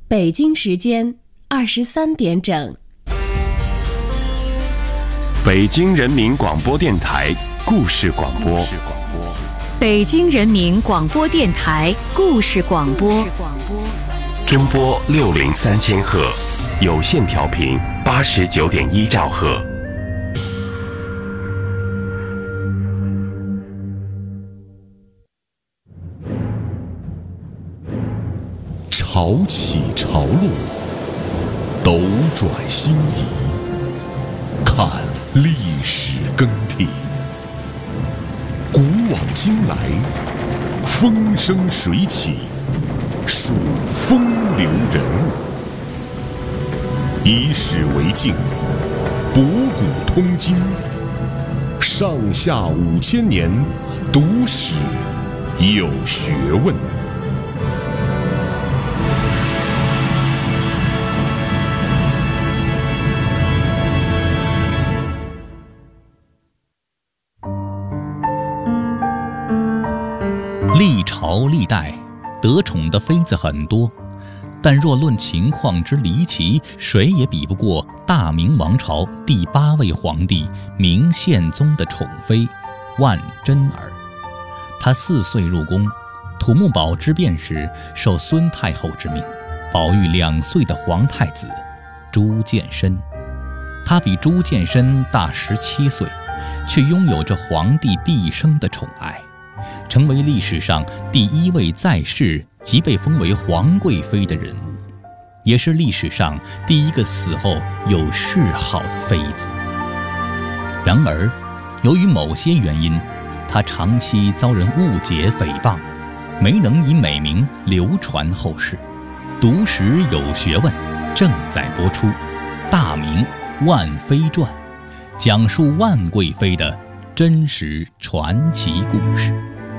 北京时间23点整。 北京人民广播电台故事广播。 北京人民广播电台故事广播。 中波603千赫，有线调频89.1兆赫。 潮起潮落，斗转星移，看历史更替。古往今来，风生水起，数风流人物。以史为镜，博古通今，上下5000年，读史有学问。 历朝历代得宠的妃子很多，但若论情况之离奇，谁也比不过大明王朝第8位皇帝明宪宗的宠妃万贞儿。她4岁入宫，土木堡之变时受孙太后之命，保育2岁的皇太子朱见深。他比朱见深大17岁，却拥有着皇帝毕生的宠爱，成为历史上第1位在世即被封为皇贵妃的人物，也是历史上第1个死后有谥号的妃子。然而，由于某些原因，她长期遭人误解诽谤，没能以美名流传后世。读史有学问正在播出《大明万妃传》，讲述万贵妃的真实传奇故事。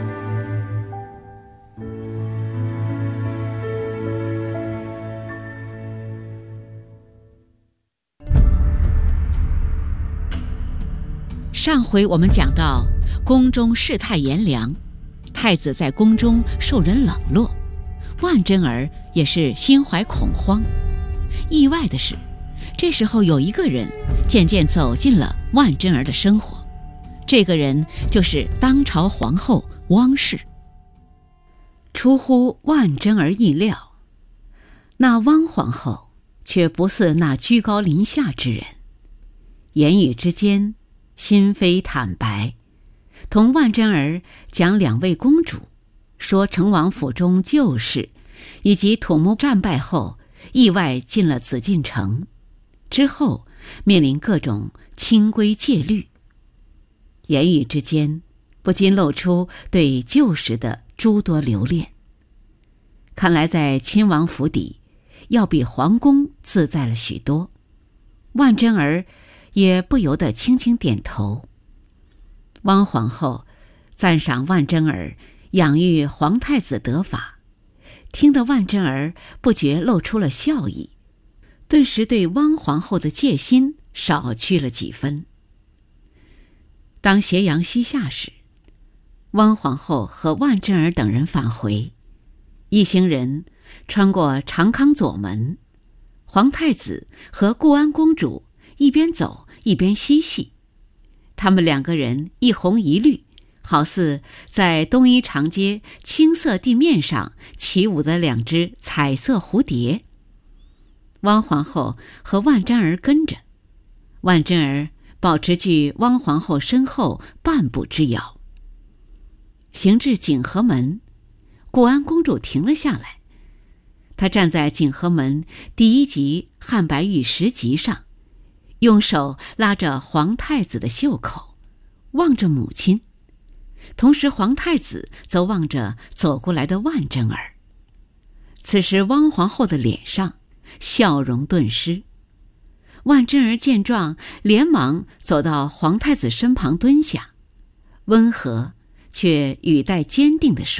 上回我们讲到，宫中世态炎凉，太子在宫中受人冷落，万贞儿也是心怀恐慌。意外的是，这时候有一个人渐渐走进了万贞儿的生活，这个人就是当朝皇后汪氏。出乎万贞儿意料，那汪皇后却不似那居高临下之人，言语之间心扉坦白，同万贞儿讲2位公主，说成王府中旧事，以及土木战败后意外进了紫禁城，之后面临各种清规戒律，言语之间不禁露出对旧时的诸多留恋。看来在亲王府邸要比皇宫自在了许多，万贞儿也不由得轻轻点头。汪皇后赞赏万贞儿养育皇太子得法，听得万贞儿不觉露出了笑意，顿时对汪皇后的戒心少去了几分。当斜阳西下时，汪皇后和万贞儿等人返回，一行人穿过长康左门，皇太子和固安公主一边走一边嬉戏，他们2个人一红一绿，好似在东一长街青色地面上起舞的2只彩色蝴蝶。汪皇后和万贞儿跟着，万贞儿保持距汪皇后身后半步之遥。行至景和门，固安公主停了下来，她站在景和门第1级汉白玉石级上，用手拉着皇太子的袖口，望着母亲，同时皇太子则望着走过来的万贞儿。此时汪皇后的脸上笑容顿失，万贞儿见状连忙走到皇太子身旁蹲下，温和却语带坚定地说：“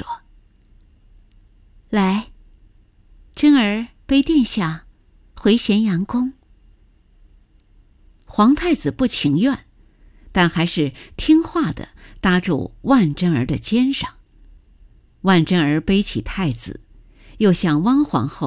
来，贞儿背殿下回咸阳宫。”皇太子不情愿，但还是听话地搭住万贞儿的肩上。万贞儿背起太子，又向汪皇后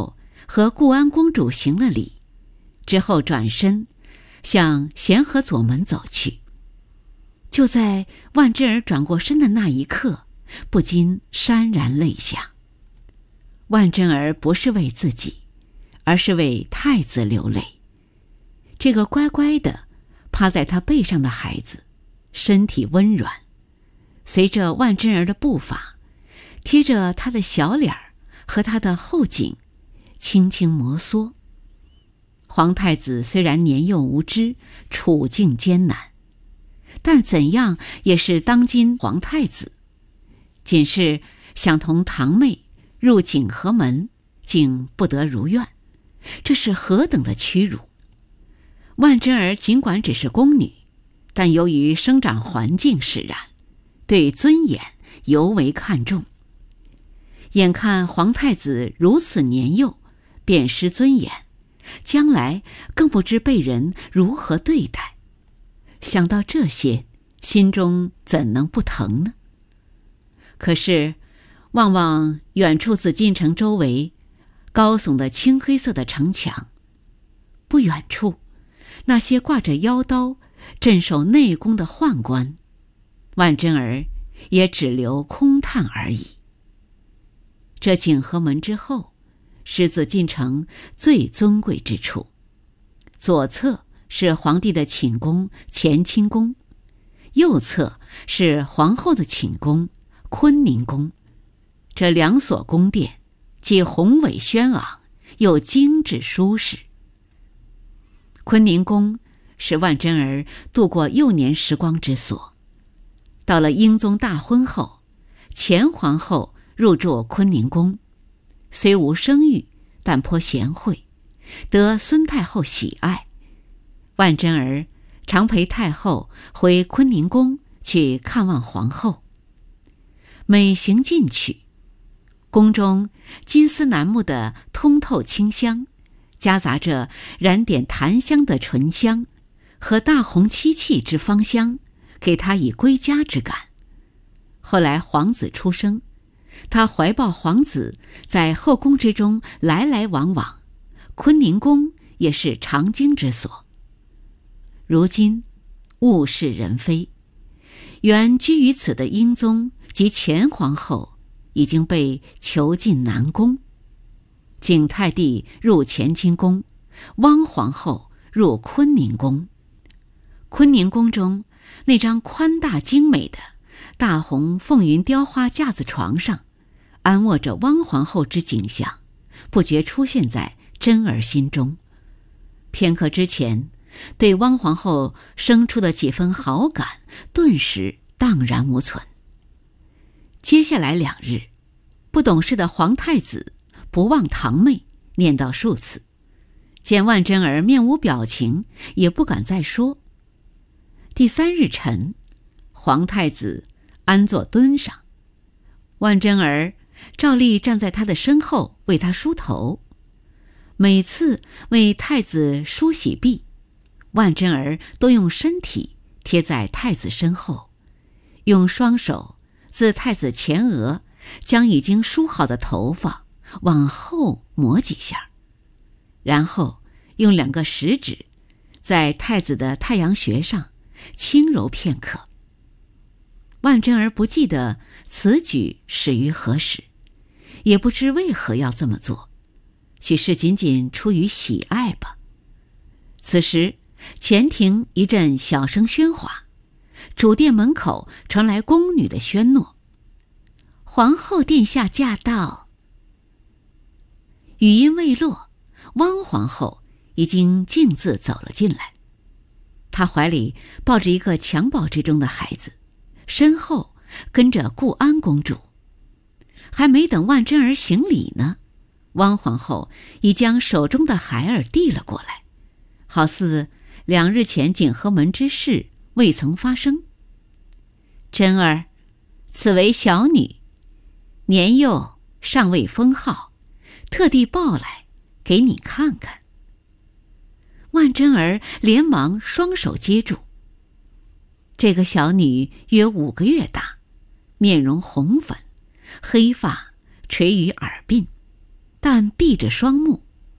和固安公主行了礼，之后转身向咸河左门走去。就在万贞儿转过身的那一刻，不禁潸然泪下。万贞儿不是为自己，而是为太子流泪。这个乖乖的趴在他背上的孩子，身体温软，随着万贞儿的步伐，贴着他的小脸儿和他的后颈轻轻摩挲。皇太子虽然年幼无知，处境艰难，但怎样也是当今皇太子，仅是想同堂妹入景和门，竟不得如愿，这是何等的屈辱！万贞儿尽管只是宫女，但由于生长环境使然，对尊严尤为看重。眼看皇太子如此年幼，便失尊严，将来更不知被人如何对待。想到这些，心中怎能不疼呢？可是望望远处紫禁城周围高耸的青黑色的城墙，不远处那些挂着腰刀镇守内宫的宦官，万贞儿也只留空叹而已。这景和门之后是紫禁城最尊贵之处，左侧是皇帝的寝宫乾清宫，右侧是皇后的寝宫坤宁宫。这两所宫殿既宏伟轩昂，又精致舒适。坤宁宫是万贞儿度过幼年时光之所。到了英宗大婚后，前皇后入住坤宁宫，虽无生育，但颇贤惠，得孙太后喜爱。万贞儿常陪太后回坤宁宫去看望皇后。每行进去，宫中金丝楠木的通透清香，夹杂着燃点檀香的醇香和大红漆器之芳香，给他以归家之感。后来皇子出生，他怀抱皇子在后宫之中来来往往，坤宁宫也是常经之所。如今物是人非，原居于此的英宗及前皇后已经被囚禁南宫，景泰帝入乾清宫，汪皇后入坤宁宫。坤宁宫中那张宽大精美的大红凤云雕花架子床上，安卧着汪皇后之景象，不觉出现在贞儿心中。片刻之前，对汪皇后生出的几分好感，顿时荡然无存。接下来2日，不懂事的皇太子不忘堂妹，念叨数次，见万贞儿面无表情，也不敢再说。第3日晨，皇太子安坐墩上，万贞儿照例站在他的身后为他梳头。每次为太子梳洗毕，万贞儿都用身体贴在太子身后，用双手自太子前额将已经梳好的头发往后抹几下，然后用2个食指在太子的太阳穴上轻揉片刻。万贞儿不记得此举始于何时，也不知为何要这么做，许是仅仅出于喜爱吧。此时前庭一阵小声喧哗，主殿门口传来宫女的喧诺：“皇后殿下驾到。”语音未落，汪皇后已经径自走了进来。她怀里抱着一个襁褓之中的孩子，身后跟着固安公主。还没等万贞儿行礼呢，汪皇后已将手中的孩儿递了过来，好似2日前景和门之事未曾发生。贞儿，此为小女，年幼尚未封号，特地抱来给你看看。万贞儿连忙双手接住。这个小女约5个月大，面容红粉，黑发垂于耳鬓，但闭着双目，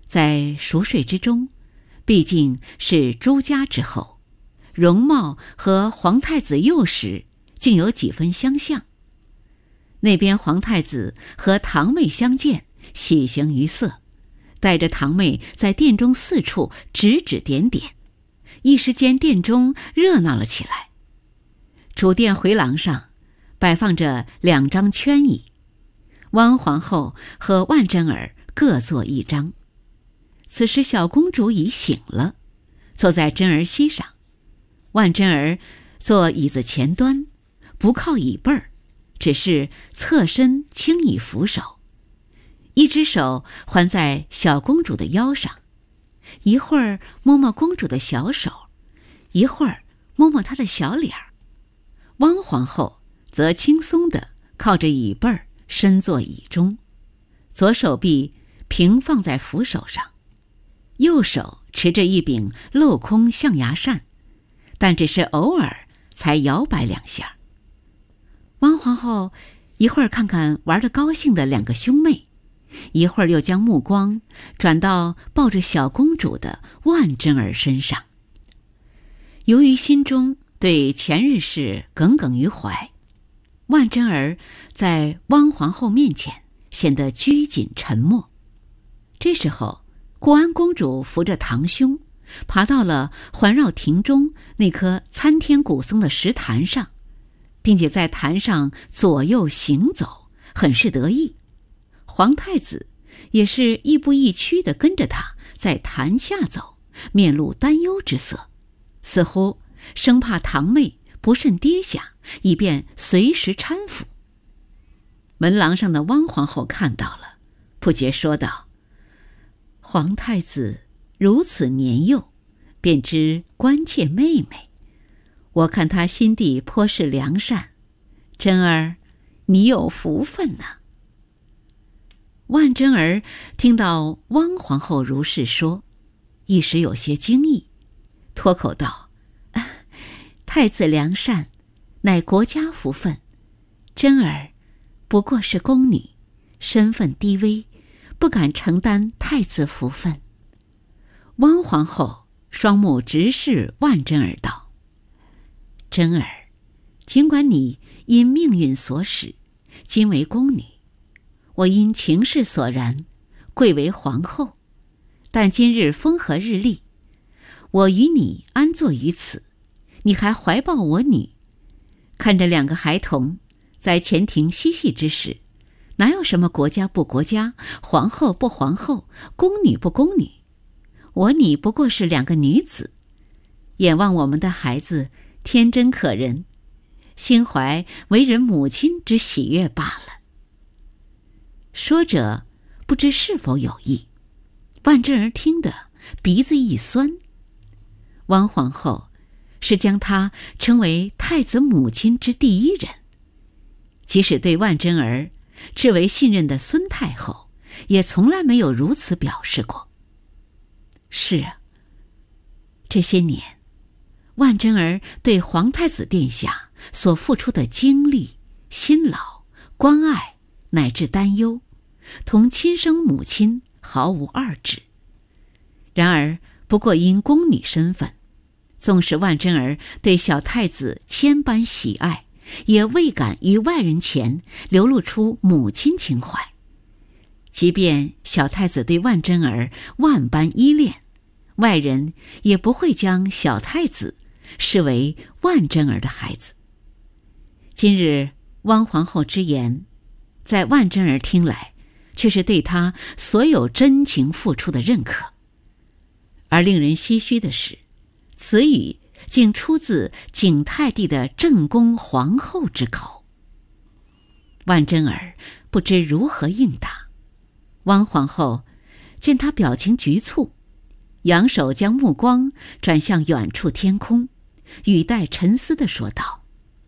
在熟睡之中，毕竟是朱家之后，容貌和皇太子幼时竟有几分相像。那边皇太子和堂妹相见，喜形于色，带着堂妹在殿中四处指指点点，一时间殿中热闹了起来。主殿回廊上摆放着2张圈椅，汪皇后和万贞儿各坐一张。此时小公主已醒了，坐在贞儿膝上，万贞儿坐椅子前端，不靠椅背儿，只是侧身轻以扶手，一只手环在小公主的腰上，一会儿摸摸公主的小手，一会儿摸摸她的小脸儿。汪皇后则轻松地靠着椅背儿身坐椅中，左手臂平放在扶手上，右手持着一柄镂空象牙扇，但只是偶尔才摇摆2下。汪皇后一会儿看看玩得高兴的2个兄妹，一会儿又将目光转到抱着小公主的万贞儿身上。由于心中对前日事耿耿于怀，万贞儿在汪皇后面前显得拘谨沉默。这时候，固安公主扶着堂兄，爬到了环绕庭中那棵参天古松的石坛上，并且在坛上左右行走，很是得意。皇太子也是亦步亦趋地跟着他在坛下走，面露担忧之色，似乎生怕堂妹不慎跌下，以便随时搀扶。门廊上的汪皇后看到了，不觉说道：“皇太子如此年幼，便知关切妹妹，我看他心地颇是良善，贞儿，你有福分呐。”万贞儿听到汪皇后如是说，一时有些惊异，脱口道：“太子良善，乃国家福分，贞儿不过是宫女，身份低微，不敢承担太子福分。”汪皇后双目直视万贞儿道：“贞儿，尽管你因命运所使，今为宫女，我因情势所然，贵为皇后，但今日风和日丽，我与你安坐于此，你还怀抱我女，看着2个孩童在前庭嬉戏之时，哪有什么国家不国家，皇后不皇后，宫女不宫女？我你不过是2个女子，眼望我们的孩子天真可人，心怀为人母亲之喜悦罢了。”说着，不知是否有意，万贞儿听得鼻子一酸。汪皇后是将她称为太子母亲之第一人，即使对万贞儿至为信任的孙太后，也从来没有如此表示过。是啊，这些年，万贞儿对皇太子殿下所付出的精力、辛劳、关爱乃至担忧，同亲生母亲毫无二致。然而，不过因宫女身份，纵使万贞儿对小太子千般喜爱，也未敢于外人前流露出母亲情怀。即便小太子对万贞儿万般依恋，外人也不会将小太子视为万贞儿的孩子。今日汪皇后之言，在万贞儿听来，却是对她所有真情付出的认可。而令人唏嘘的是，此语竟出自景泰帝的正宫皇后之口。万贞儿不知如何应答。汪皇后见她表情局促，扬手将目光转向远处天空，语带沉思地说道：“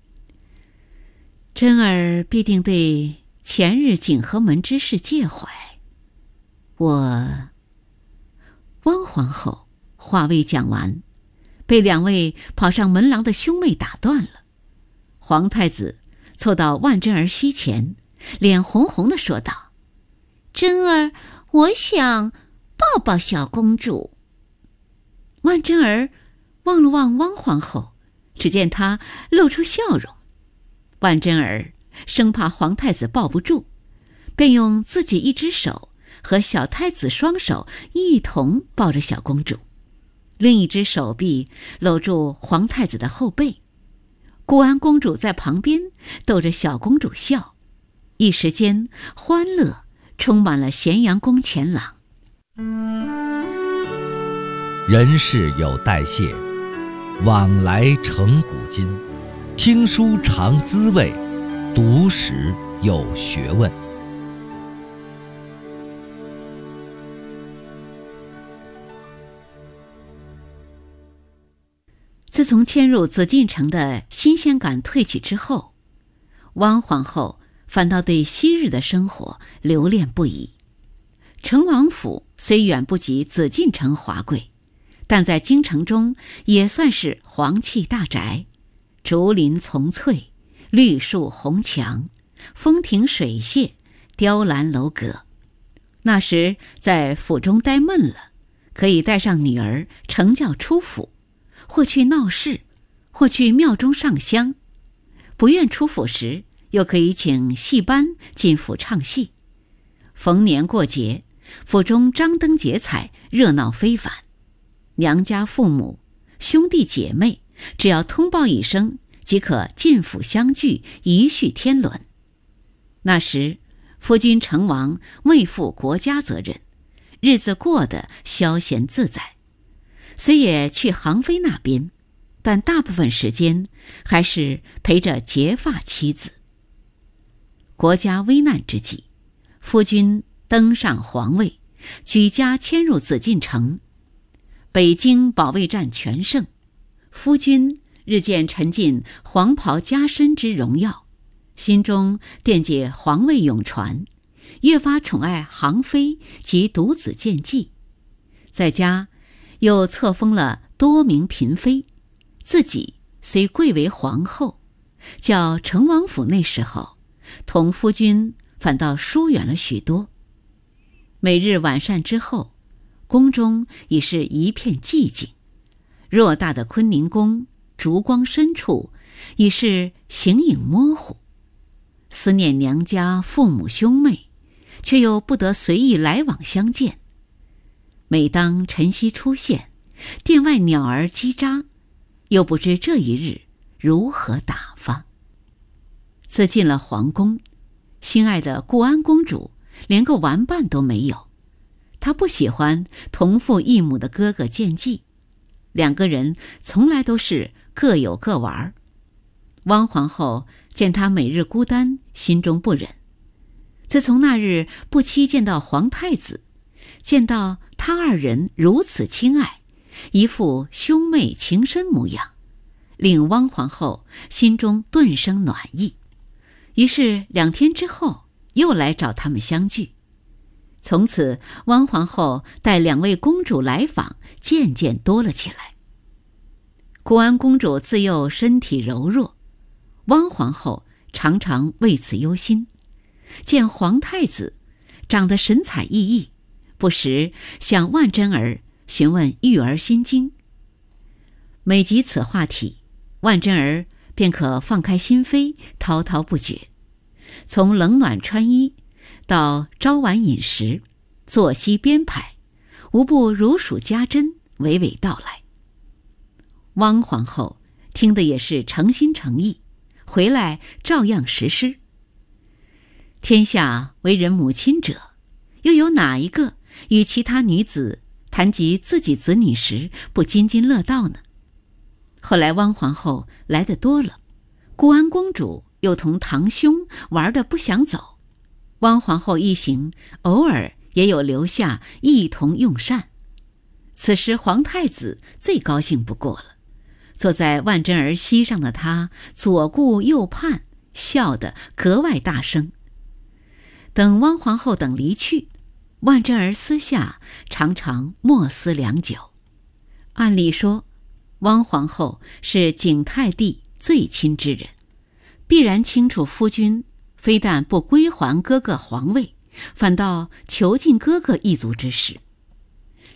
贞儿必定对前日景和门之事介怀。汪皇后话未讲完，被2位跑上门廊的兄妹打断了。皇太子凑到万贞儿膝前，脸红红地说道：“贞儿，我想抱抱小公主。万贞儿望了望汪皇后，只见她露出笑容。万贞儿生怕皇太子抱不住，便用自己一只手和小太子双手一同抱着小公主，另一只手臂搂住皇太子的后背。固安公主在旁边逗着小公主笑，一时间欢乐充满了咸阳宫前廊。 人事有代谢，往来成古今。听书尝滋味，读史有学问。 自从迁入紫禁城的新鲜感褪去之后，汪皇后反倒对昔日的生活留恋不已。成王府虽远不及紫禁城华贵，但在京城中也算是皇气大宅，竹林丛翠，绿树红墙，风亭水榭，雕栏楼阁。那时在府中待闷了，可以带上女儿乘轿出府，或去闹市，或去庙中上香。不愿出府时，又可以请戏班进府唱戏。逢年过节，府中张灯结彩，热闹非凡。娘家父母、兄弟姐妹，只要通报一声，即可进府相聚，一续天伦。那时夫君成王未负国家责任，日子过得消闲自在。虽也去航妃那边，但大部分时间还是陪着结发妻子。国家危难之际，夫君登上皇位，举家迁入紫禁城，北京保卫战全胜，夫君日渐沉浸黄袍加身之荣耀，心中惦记皇位永传，越发宠爱航妃及独子建纪，在家又册封了多名嫔妃。自己虽贵为皇后，较成王府那时候同夫君反倒疏远了许多。每日晚膳之后，宫中已是一片寂静，偌大的坤宁宫烛光深处已是形影模糊。思念娘家父母兄妹，却又不得随意来往相见。每当晨曦出现，殿外鸟儿叽喳，又不知这一日如何打发。自进了皇宫，心爱的固安公主连个玩伴都没有。她不喜欢同父异母的哥哥建纪，两个人从来都是各有各玩。汪皇后见她每日孤单，心中不忍。自从那日不期见到皇太子，见到他二人如此亲爱，一副兄妹情深模样，令汪皇后心中顿生暖意。于是2天之后又来找他们相聚。从此汪皇后带2位公主来访渐渐多了起来。固安公主自幼身体柔弱，汪皇后常常为此忧心。见皇太子长得神采奕奕，不时向万贞儿询问育儿心经。每及此话题，万贞儿便可放开心扉，滔滔不绝。从冷暖穿衣到朝晚饮食、作息编排，无不如数家珍，娓娓道来。汪皇后听得也是诚心诚意，回来照样实施。天下为人母亲者，又有哪一个与其他女子谈及自己子女时不津津乐道呢？后来汪皇后来得多了，固安公主又同堂兄玩得不想走，汪皇后一行偶尔也有留下一同用膳。此时皇太子最高兴不过了，坐在万贞儿膝上的他左顾右盼，笑得格外大声。等汪皇后等离去，万贞儿私下常常默思良久。按理说，汪皇后是景泰帝最亲之人，必然清楚夫君非但不归还哥哥皇位，反倒囚禁哥哥一族之事。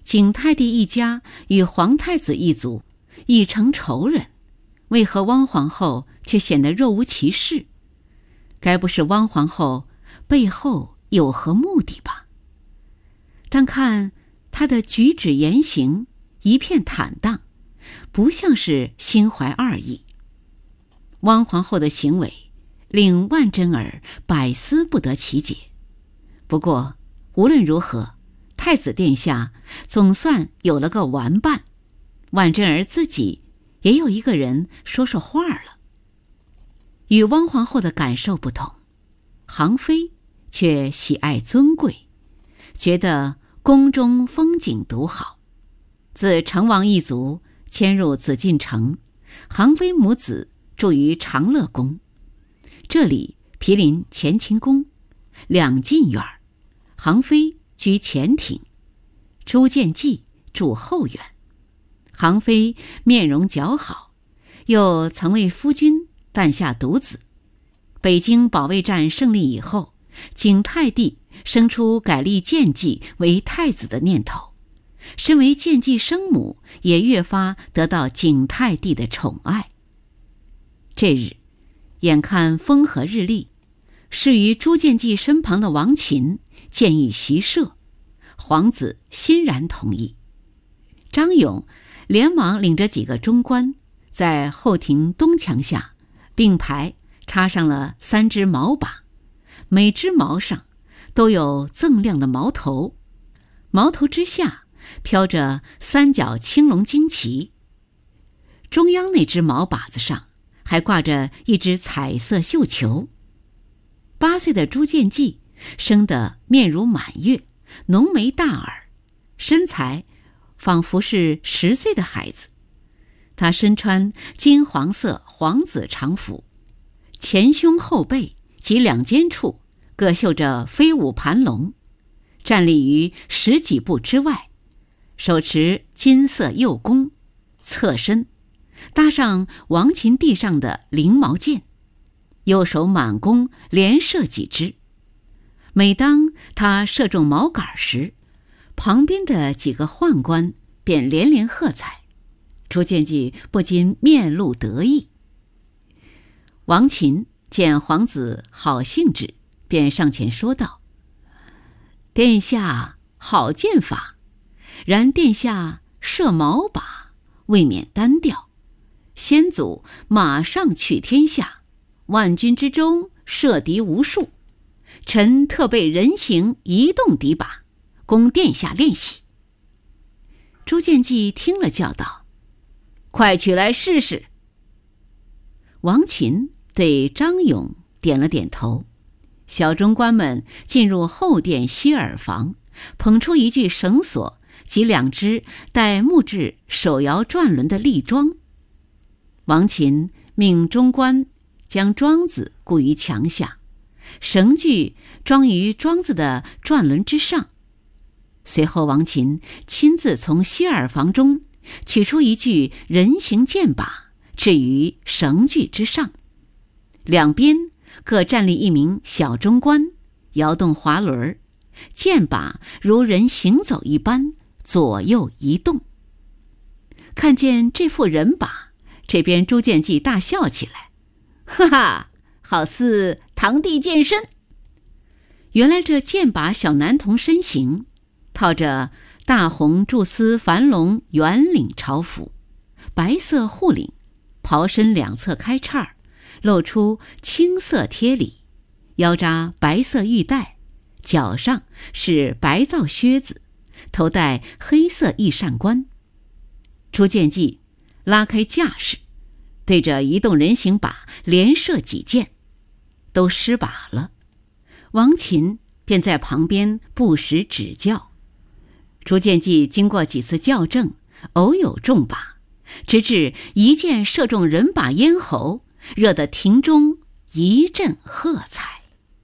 景泰帝一家与皇太子一族已成仇人，为何汪皇后却显得若无其事？该不是汪皇后背后有何目的吧？但看她的举止言行一片坦荡，不像是心怀二意。汪皇后的行为令万贞儿百思不得其解。不过无论如何，太子殿下总算有了个玩伴，万贞儿自己也有一个人说说话了。与汪皇后的感受不同，航妃却喜爱尊贵，觉得宫中风景独好。自成王一族迁入紫禁城，航妃母子住于长乐宫，这里毗邻乾清宫，两进院，航妃居前庭，朱见济住后院。航妃面容姣好，又曾为夫君诞下独子。北京保卫战胜利以后，景泰帝生出改立建济为太子的念头，身为建济生母，也越发得到景泰帝的宠爱。这日，眼看风和日丽，侍于朱见济身旁的王琴建议席射，皇子欣然同意。张勇连忙领着几个中官，在后庭东墙下并排插上了3只毛把，每只毛上都有锃亮的毛头，毛头之下飘着3角青龙旌旗，中央那只毛把子上还挂着一只彩色绣球。8岁的朱见济生得面如满月，浓眉大耳，身材仿佛是10岁的孩子。他身穿金黄色黄紫长服，前胸后背及两肩处各绣着飞舞盘龙，站立于10几步之外，手持金色右弓，侧身搭上王琴地上的翎毛剑，右手满弓连射几支。每当他射中毛杆时，旁边的几个宦官便连连喝彩，朱见济不禁面露得意。王琴见皇子好兴致，便上前说道：“殿下好剑法，然殿下射毛靶未免单调，先祖马上取天下，万军之中射敌无数，臣特备人形移动敌靶，供殿下练习。”朱见济听了叫道：“快取来试试。”王琴对张勇点了点头，小中官们进入后殿西耳房，捧出一具绳索及2只带木质手摇转轮的立桩。王琴命中官将桩子固于墙下，绳具装于桩子的转轮之上。随后王琴亲自从西耳房中取出一具人形箭靶，置于绳具之上，两边各站立1名小中官，摇动滑轮，箭靶如人行走一般左右移动。看见这副人靶，这边朱见济大笑起来：“哈哈，好似堂弟健身。”原来这箭靶小男童身形套着大红菟丝繁龙圆领朝服，白色护领，袍身两侧开叉，露出青色贴里，腰扎白色玉带，脚上是白皂靴子，头戴黑色翼扇冠。朱见济拉开架势，对着移动人形靶连射几箭，都失靶了。王琴便在旁边不时指教。朱见济经过几次校正，偶有中靶，直至一箭射中人靶咽喉，惹得庭中一阵喝彩。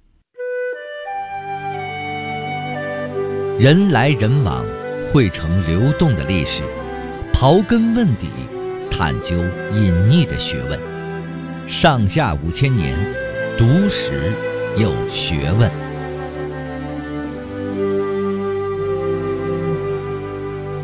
人来人往，汇成流动的历史，刨根问底，探究隐匿的学问。上下5000年，读史有学问。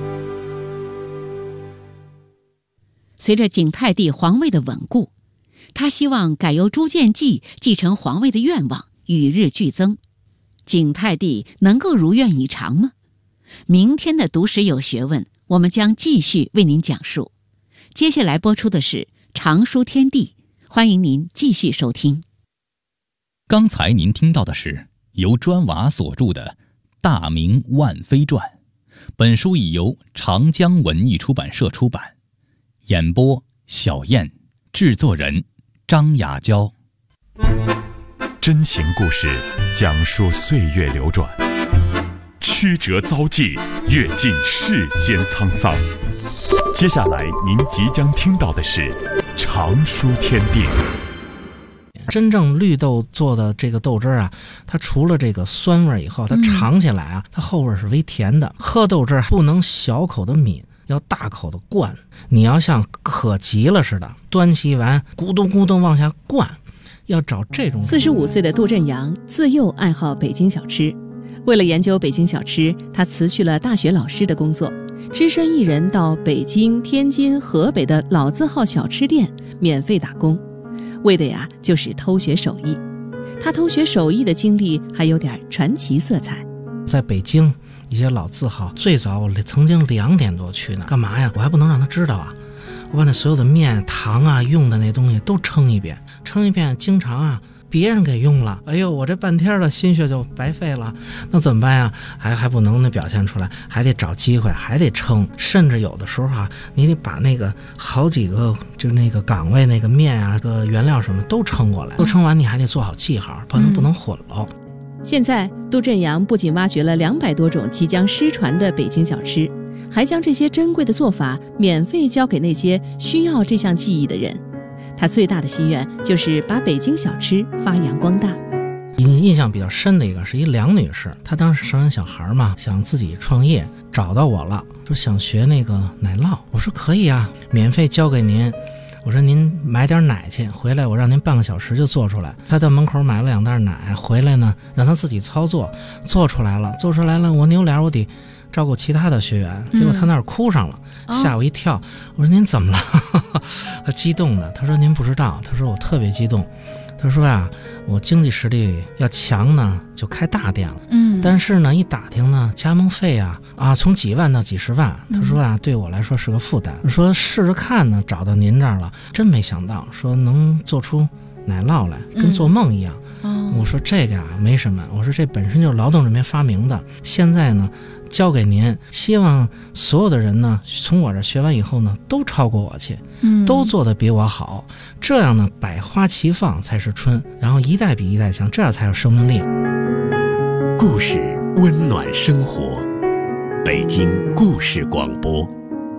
随着景泰帝皇位的稳固，他希望改由朱见济继承皇位的愿望与日俱增。景泰帝能够如愿以偿吗？明天的读史有学问，我们将继续为您讲述。接下来播出的是《常书天地》，欢迎您继续收听。 刚才您听到的是由砖瓦所著的《大明万妃传》，本书已由长江文艺出版社出版。演播小燕，制作人张雅娇。 真情故事讲述岁月流转，曲折遭际，阅尽世间沧桑。接下来您即将听到的是《常书天地》。 真正绿豆做的这个豆汁啊，它除了这个酸味以后，它尝起来啊，它后味是微甜的。喝豆汁不能小口的抿，要大口的灌。你要像渴急了似的，端起一碗咕咚咕咚往下灌，要找这种。 45岁的杜振阳自幼爱好北京小吃，为了研究北京小吃，他辞去了大学老师的工作，只身一人到北京、天津、河北的老字号小吃店免费打工，为的呀就是偷学手艺。他偷学手艺的经历还有点传奇色彩。 在北京一些老字号，最早我曾经2点多去呢，干嘛呀？我还不能让他知道啊！我把那所有的面、糖啊、用的那东西都称一遍，经常啊别人给用了，哎呦，我这半天的心血就白费了，那怎么办呀？还不能表现出来，还得找机会，还得称，甚至有的时候啊，你得把那个好几个就那个岗位那个面啊、个原料什么都称过来，都称完你还得做好记号，不能混喽。 现在杜振阳不仅挖掘了200多种即将失传的北京小吃，还将这些珍贵的做法免费交给那些需要这项技艺的人。他最大的心愿就是把北京小吃发扬光大。 印象比较深的一个是一梁女士，她当时生完小孩嘛，想自己创业，找到我了，说想学那个奶酪。我说可以啊，免费交给您。我说您买点奶去，回来我让您半个小时就做出来。他到门口买了2袋奶，回来呢让他自己操作，做出来了，我扭脸我得照顾其他的学员，结果他那儿哭上了，吓我一跳。我说您怎么了？他激动的，他说您不知道，他说我特别激动。他说啊，我经济实力要强呢，就开大店了。但是呢，一打听呢，加盟费啊，从几万到几十万。他说啊，对我来说是个负担。说试着看呢，找到您这儿了，真没想到，说能做出奶酪来，跟做梦一样。我说这个啊没什么，我说这本身就是劳动人民发明的，现在呢交给您，希望所有的人呢从我这学完以后呢都超过我去，都做得比我好，这样呢百花齐放才是春，然后一代比一代强，这样才有生命力。 故事温暖生活，北京故事广播。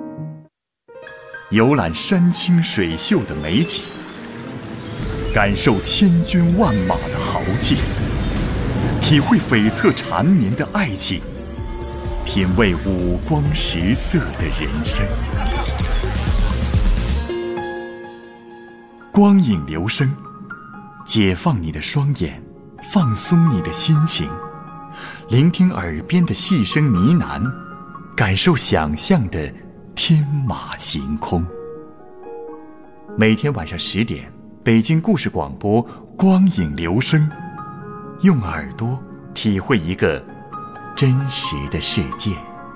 游览山清水秀的美景，感受千军万马的豪气，体会悱恻缠绵的爱情，品味五光十色的人生。光影留声，解放你的双眼，放松你的心情，聆听耳边的细声呢喃，感受想象的天马行空。每天晚上10点，北京故事广播光影留声，用耳朵体会一个真实的世界。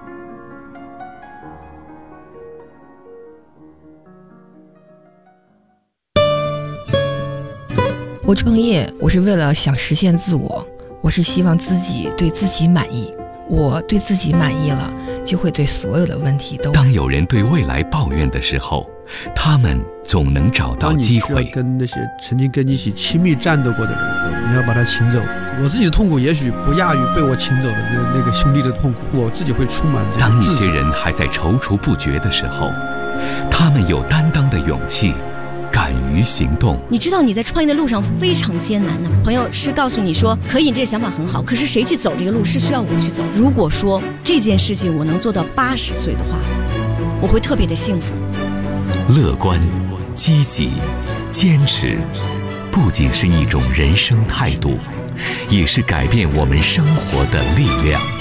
我创业，我是为了想实现自我，我是希望自己对自己满意。我对自己满意了，就会对所有的问题都。 当有人对未来抱怨的时候，他们总能找到机会。 当你需要跟那些曾经跟你一起亲密战斗过的人，你要把他请走。我自己的痛苦也许不亚于被我请走的那个兄弟的痛苦，我自己会充满这个自责。 当一些人还在踌躇不决的时候，他们有担当的勇气，敢于行动。 你知道你在创业的路上非常艰难的，朋友是告诉你说可以，你这个想法很好，可是谁去走这个路是需要我去走。如果说这件事情我能做到80岁的话，我会特别的幸福。 乐观、积极、坚持，不仅是一种人生态度，也是改变我们生活的力量。